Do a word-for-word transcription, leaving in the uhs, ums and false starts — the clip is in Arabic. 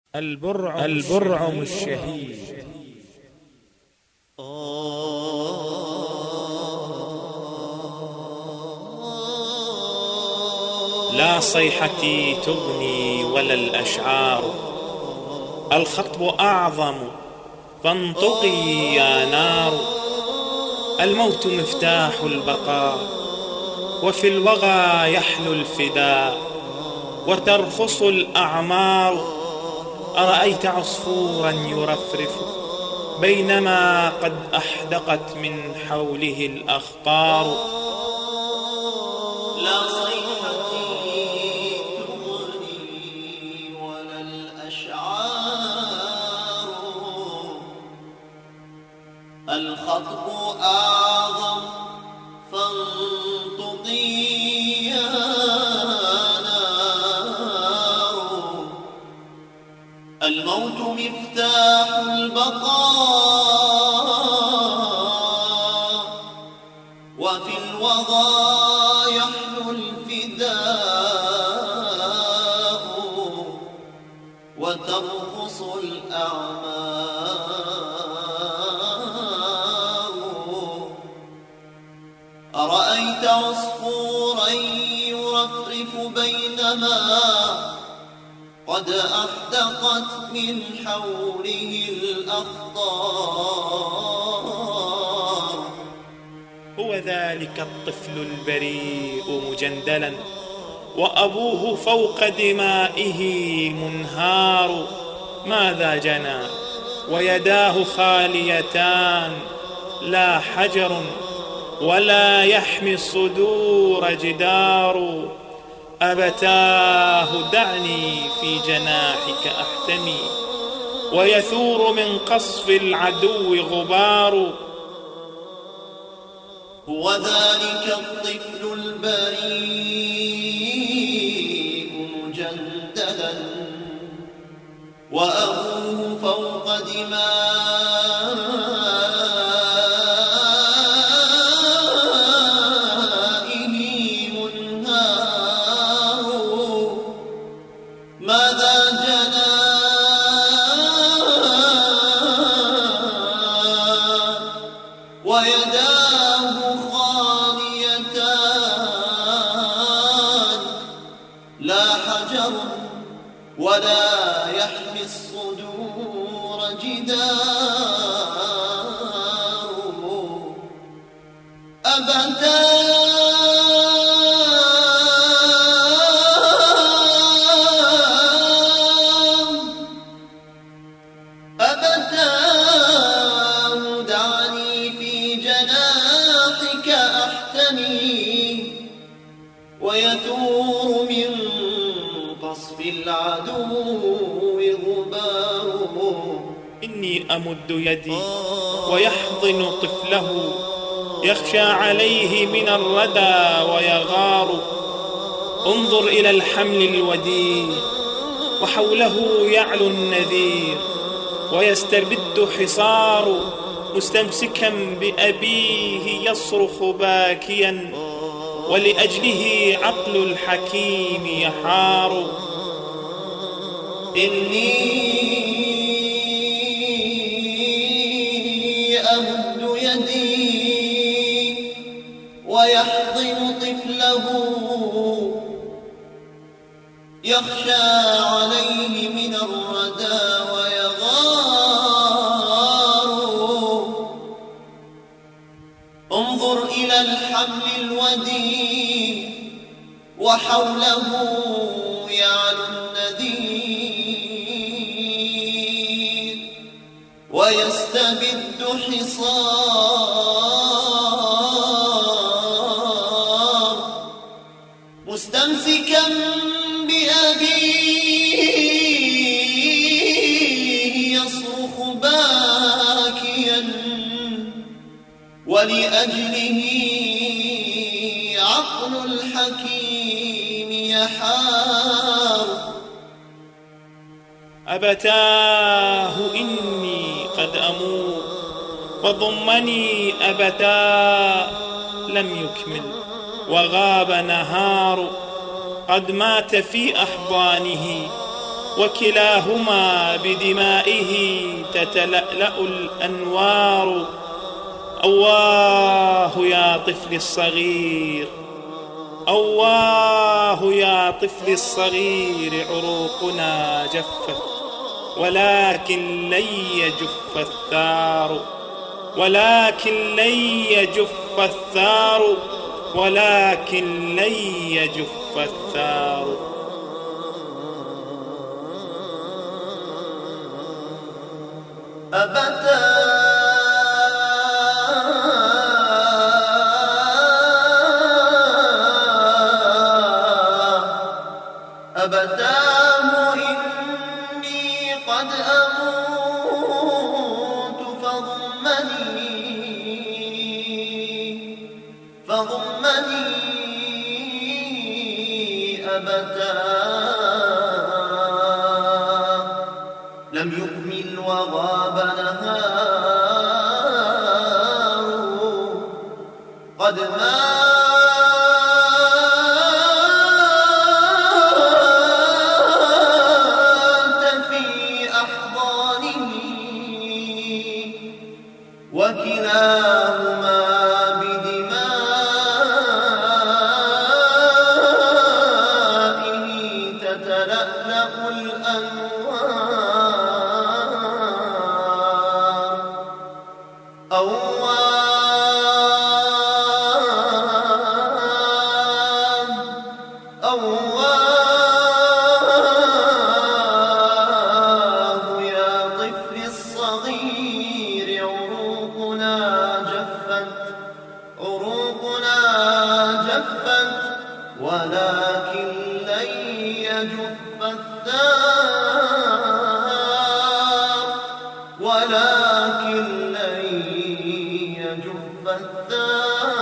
البرع البرعم الشهيد. لا صيحتي تغني ولا الأشعار، الخطب أعظم فانطقي يا نار. الموت مفتاح البقاء، وفي الوغى يحلو الفداء، وترخص الأعمار. أرأيت عصفورا يرفرف بينما قد أحدقت من حوله الأخطار. لا صيحتي تغني ولا الأشعار، الخطب أعظم فانطقي يا نار. الموت مفتاح البقاء، وفي الوغى يحلو الفداء، وترخص الأعمار. أرأيت عصفورا يرفرف بينما قد أحدقت من حوله الأخطار. هو ذلك الطفل البريء مجندلا، وأبوه فوق دمائه منهار. ماذا جنى ويداه خاليتان، لا حجر ولا يحمي الصدور جدار. أبتاه دعني في جناحك أحتمي، ويثور من قصف العدو غبار. هو ذلك الطفل البريء مجندلا، وأبوه فوق دمائه منهار. ماذا جنى ويداه خاليتان، لا حجر ولا يحمي الصدور جدار. أبتاه أبتاه دعني في جناحك أحتمي، ويثور من قصف العدو غبار. إني أمد يدي ويحضن طفله، يخشى عليه من الردى ويغار. انظر إلى الحمل الوديع، وحوله يعلو النذير، ويستبد حصار. مستمسكا بأبيه يصرخ باكيا، ولأجله عقل الحكيم يحار. إني أمد يدي ويحضن طفله، يخشى عليه من الردى ويغار. انظر إلى الحمل الوديع، وحوله يعلو النذير، ويستبد حصار. مستمسكا بأبيه يصرخ باكيا، ولأجله عقل الحكيم يحار. أبتاه إني قد أموت، وضمني أبتاه لم يكمل، وغاب نهار. قد مات في أحضانه وكلاهما بدمائه تتلألأ الأنوار. أواه يا طفلي الصغير، أواه يا طفلي الصغير، عروقنا جفت ولكن لن يجف الثار، ولكن لن يجف الثار، ولكن لن يجف الثار. أبتاه أبتاه إني قد أموت فضمني فضمني أبتاه لم يكمل وغاب نهار قد مات وكلاهما بدمائه تتلألأ الأنوار. أواه أواه يا طفلي الصغير، عروقنا جفت عروقنا جفت ولكن لن يجف الثار، ولكن لن يجف الثار.